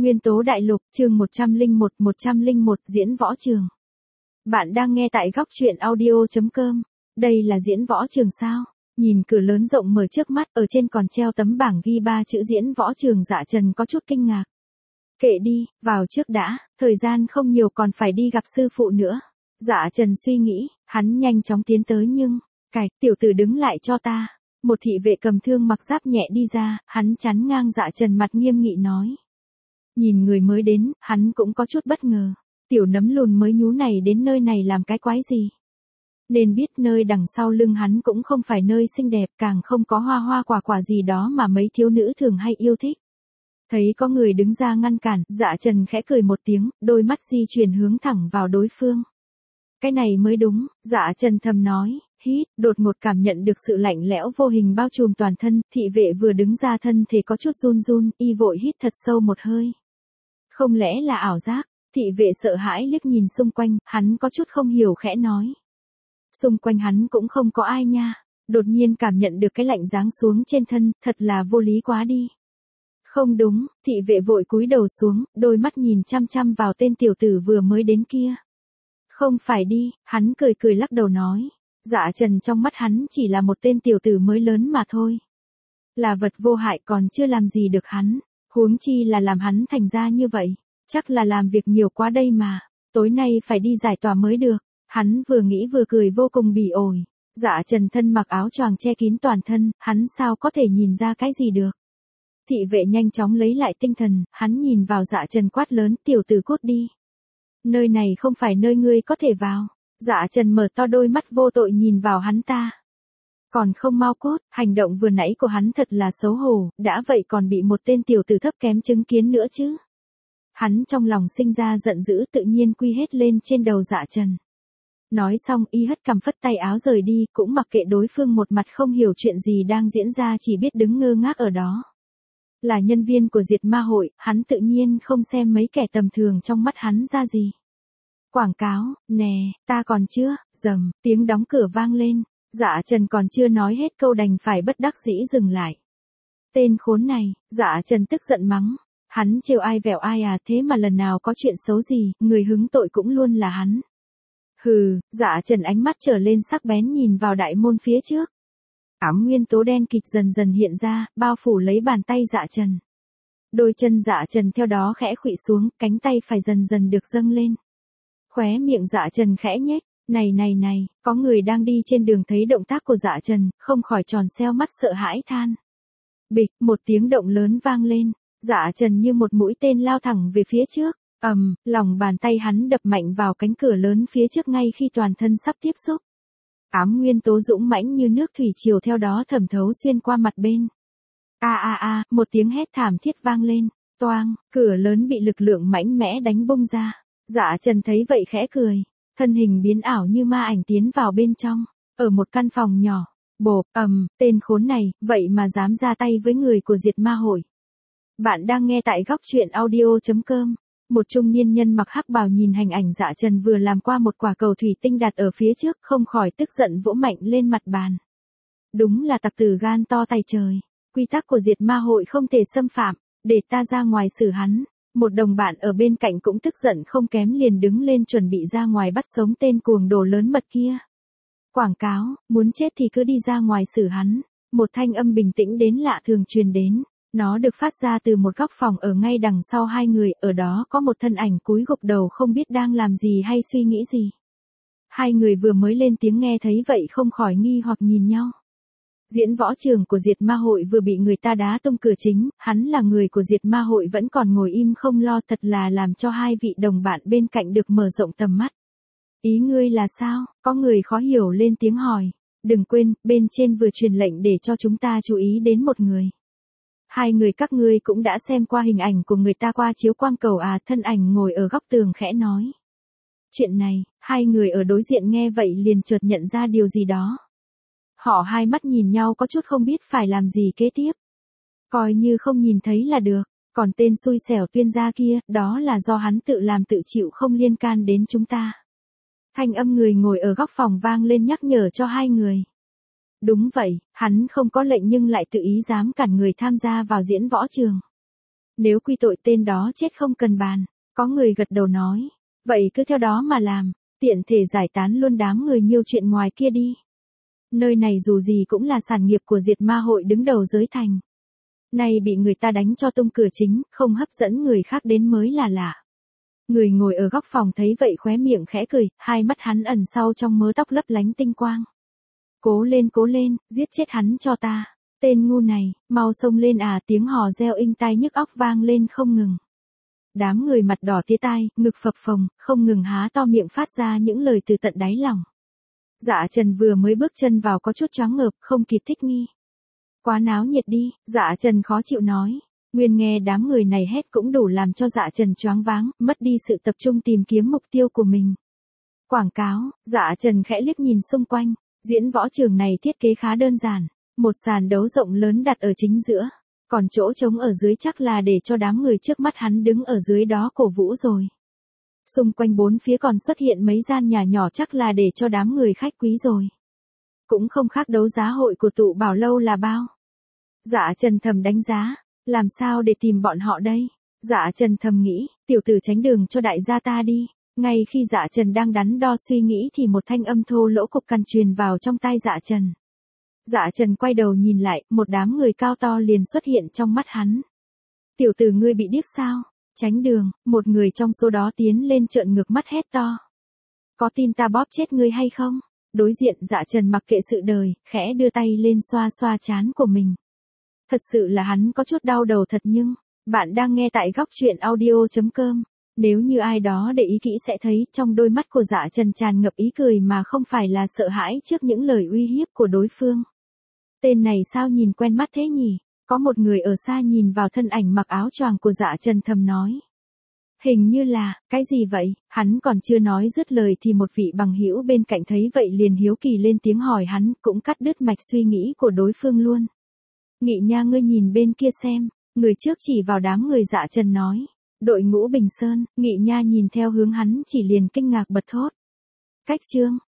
Nguyên tố đại lục, chương 101 diễn võ trường. Bạn đang nghe tại góc truyện audio.com. Đây là diễn võ trường sao? Nhìn cửa lớn rộng mở trước mắt, ở trên còn treo tấm bảng ghi 3 chữ diễn võ trường. Dạ Trần có chút kinh ngạc. Kệ đi, vào trước đã, thời gian không nhiều còn phải đi gặp sư phụ nữa. Dạ Trần suy nghĩ, hắn nhanh chóng tiến tới nhưng, tiểu tử đứng lại cho ta. Một thị vệ cầm thương mặc giáp nhẹ đi ra, hắn chắn ngang Dạ Trần, mặt nghiêm nghị nói. Nhìn người mới đến, hắn cũng có chút bất ngờ. Tiểu nấm lùn mới nhú này đến nơi này làm cái quái gì? Nên biết nơi đằng sau lưng hắn cũng không phải nơi xinh đẹp, càng không có hoa hoa quả quả gì đó mà mấy thiếu nữ thường hay yêu thích. Thấy có người đứng ra ngăn cản, Dạ Trần khẽ cười một tiếng, đôi mắt di chuyển hướng thẳng vào đối phương. Cái này mới đúng, Dạ Trần thầm nói, hít, đột ngột cảm nhận được sự lạnh lẽo vô hình bao trùm toàn thân, thị vệ vừa đứng ra thân thể có chút run run, y vội hít thật sâu một hơi. Không lẽ là ảo giác? Thị vệ sợ hãi liếc nhìn xung quanh, hắn có chút không hiểu khẽ nói. Xung quanh hắn cũng không có ai nha, đột nhiên cảm nhận được cái lạnh giáng xuống trên thân, thật là vô lý quá đi. Không đúng, thị vệ vội cúi đầu xuống, đôi mắt nhìn chăm chăm vào tên tiểu tử vừa mới đến kia. Không phải đi, hắn cười cười lắc đầu nói. Dạ Trần trong mắt hắn chỉ là một tên tiểu tử mới lớn mà thôi. Là vật vô hại còn chưa làm gì được hắn, huống chi là làm hắn thành ra như vậy. Chắc là làm việc nhiều quá đây mà, tối nay phải đi giải tỏa mới được. Hắn vừa nghĩ vừa cười vô cùng bỉ ổi. Dạ Trần thân mặc áo choàng che kín toàn thân, hắn sao có thể nhìn ra cái gì được. Thị vệ nhanh chóng lấy lại tinh thần, hắn nhìn vào Dạ Trần quát lớn, tiểu tử cút đi. Nơi này không phải nơi ngươi có thể vào. Dạ Trần mở to đôi mắt vô tội nhìn vào hắn ta. Còn không mau cút, hành động vừa nãy của hắn thật là xấu hổ, đã vậy còn bị một tên tiểu tử thấp kém chứng kiến nữa chứ. Hắn trong lòng sinh ra giận dữ, tự nhiên quy hết lên trên đầu Dạ Trần. Nói xong y hất cằm phất tay áo rời đi, cũng mặc kệ đối phương một mặt không hiểu chuyện gì đang diễn ra, chỉ biết đứng ngơ ngác ở đó. Là nhân viên của Diệt Ma Hội, hắn tự nhiên không xem mấy kẻ tầm thường trong mắt hắn ra gì. Quảng cáo, nè, ta còn chưa, rầm, tiếng đóng cửa vang lên. Dạ Trần còn chưa nói hết câu đành phải bất đắc dĩ dừng lại. Tên khốn này, Dạ Trần tức giận mắng. Hắn trêu ai vẻo ai à, thế mà lần nào có chuyện xấu gì, người hứng tội cũng luôn là hắn. Hừ, Dạ Trần ánh mắt trở lên sắc bén nhìn vào đại môn phía trước. Ám nguyên tố đen kịt dần dần hiện ra, bao phủ lấy bàn tay Dạ Trần. Đôi chân Dạ Trần theo đó khẽ khuỵu xuống, cánh tay phải dần dần được dâng lên. Khóe miệng Dạ Trần khẽ nhếch, này, có người đang đi trên đường thấy động tác của Dạ Trần, không khỏi tròn xeo mắt sợ hãi than. Bịch, một tiếng động lớn vang lên. Dạ Trần như một mũi tên lao thẳng về phía trước, lòng bàn tay hắn đập mạnh vào cánh cửa lớn phía trước ngay khi toàn thân sắp tiếp xúc. Ám nguyên tố dũng mãnh như nước thủy triều theo đó thẩm thấu xuyên qua mặt bên. Một tiếng hét thảm thiết vang lên, toang, cửa lớn bị lực lượng mãnh mẽ đánh bung ra. Dạ Trần thấy vậy khẽ cười, thân hình biến ảo như ma ảnh tiến vào bên trong, ở một căn phòng nhỏ. Bộp, tên khốn này, vậy mà dám ra tay với người của Diệt Ma Hội. Bạn đang nghe tại góc truyện audio.com. Một trung niên nhân mặc hắc bào nhìn hình ảnh Dạ Trần vừa làm qua một quả cầu thủy tinh đặt ở phía trước, không khỏi tức giận vỗ mạnh lên mặt bàn. Đúng là tặc tử gan to tay trời. Quy tắc của Diệt Ma Hội không thể xâm phạm, để ta ra ngoài xử hắn. Một đồng bạn ở bên cạnh cũng tức giận không kém, liền đứng lên chuẩn bị ra ngoài bắt sống tên cuồng đồ lớn mật kia. Quảng cáo, muốn chết thì cứ đi ra ngoài xử hắn. Một thanh âm bình tĩnh đến lạ thường truyền đến. Nó được phát ra từ một góc phòng ở ngay đằng sau hai người, ở đó có một thân ảnh cúi gục đầu không biết đang làm gì hay suy nghĩ gì. Hai người vừa mới lên tiếng nghe thấy vậy không khỏi nghi hoặc nhìn nhau. Diễn võ trường của Diệt Ma Hội vừa bị người ta đá tung cửa chính, hắn là người của Diệt Ma Hội vẫn còn ngồi im không lo, thật là làm cho hai vị đồng bạn bên cạnh được mở rộng tầm mắt. Ý ngươi là sao? Có người khó hiểu lên tiếng hỏi. Đừng quên, bên trên vừa truyền lệnh để cho chúng ta chú ý đến một người. Hai người các ngươi cũng đã xem qua hình ảnh của người ta qua chiếu quang cầu à, thân ảnh ngồi ở góc tường khẽ nói. Chuyện này, hai người ở đối diện nghe vậy liền chợt nhận ra điều gì đó. Họ hai mắt nhìn nhau có chút không biết phải làm gì kế tiếp. Coi như không nhìn thấy là được, còn tên xui xẻo Tuyên gia kia, đó là do hắn tự làm tự chịu, không liên can đến chúng ta. Thanh âm người ngồi ở góc phòng vang lên nhắc nhở cho hai người. Đúng vậy, hắn không có lệnh nhưng lại tự ý dám cản người tham gia vào diễn võ trường. Nếu quy tội tên đó chết không cần bàn. Có người gật đầu nói. Vậy cứ theo đó mà làm, tiện thể giải tán luôn đám người nhiều chuyện ngoài kia đi. Nơi này dù gì cũng là sản nghiệp của diệt ma hội đứng đầu giới thành. Nay bị người ta đánh cho tung cửa chính, không hấp dẫn người khác đến mới là lạ. Người ngồi ở góc phòng thấy vậy khóe miệng khẽ cười, hai mắt hắn ẩn sau trong mớ tóc lấp lánh tinh quang. Cố lên, giết chết hắn cho ta. Tên ngu này, mau xông lên à, tiếng hò reo inh tai nhức óc vang lên không ngừng. Đám người mặt đỏ tía tai, ngực phập phồng, không ngừng há to miệng phát ra những lời từ tận đáy lòng. Dạ Trần vừa mới bước chân vào có chút choáng ngợp, không kịp thích nghi. Quá náo nhiệt đi, Dạ Trần khó chịu nói. Nguyên nghe đám người này hét cũng đủ làm cho Dạ Trần choáng váng, mất đi sự tập trung tìm kiếm mục tiêu của mình. Quảng cáo, Dạ Trần khẽ liếc nhìn xung quanh, diễn võ trường này thiết kế khá đơn giản, một sàn đấu rộng lớn đặt ở chính giữa, còn chỗ trống ở dưới chắc là để cho đám người trước mắt hắn đứng ở dưới đó cổ vũ rồi. Xung quanh bốn phía còn xuất hiện mấy gian nhà nhỏ chắc là để cho đám người khách quý rồi. Cũng không khác đấu giá hội của tụ bảo lâu là bao. Dạ Trần thầm đánh giá, làm sao để tìm bọn họ đây? Dạ Trần thầm nghĩ, tiểu tử tránh đường cho đại gia ta đi. Ngay khi Dạ Trần đang đắn đo suy nghĩ thì một thanh âm thô lỗ cục cằn truyền vào trong tai Dạ Trần. Dạ Trần quay đầu nhìn lại, một đám người cao to liền xuất hiện trong mắt hắn. Tiểu tử ngươi bị điếc sao? Tránh đường, một người trong số đó tiến lên trợn ngược mắt hét to. Có tin ta bóp chết ngươi hay không? Đối diện Dạ Trần mặc kệ sự đời, khẽ đưa tay lên xoa xoa trán của mình. Thật sự là hắn có chút đau đầu thật nhưng, bạn đang nghe tại góc truyện audio.com. Nếu như ai đó để ý kỹ sẽ thấy trong đôi mắt của Dạ Trần tràn ngập ý cười mà không phải là sợ hãi trước những lời uy hiếp của đối phương. Tên này sao nhìn quen mắt thế nhỉ? Có một người ở xa nhìn vào thân ảnh mặc áo choàng của Dạ Trần thầm nói. Hình như là, cái gì vậy? Hắn còn chưa nói dứt lời thì một vị bằng hữu bên cạnh thấy vậy liền hiếu kỳ lên tiếng hỏi hắn, cũng cắt đứt mạch suy nghĩ của đối phương luôn. Nghị Nha ngươi nhìn bên kia xem, người trước chỉ vào đám người Dạ Trần nói. Đội ngũ Bình Sơn, Nghị Nha nhìn theo hướng hắn chỉ liền kinh ngạc bật thốt. Cách chương,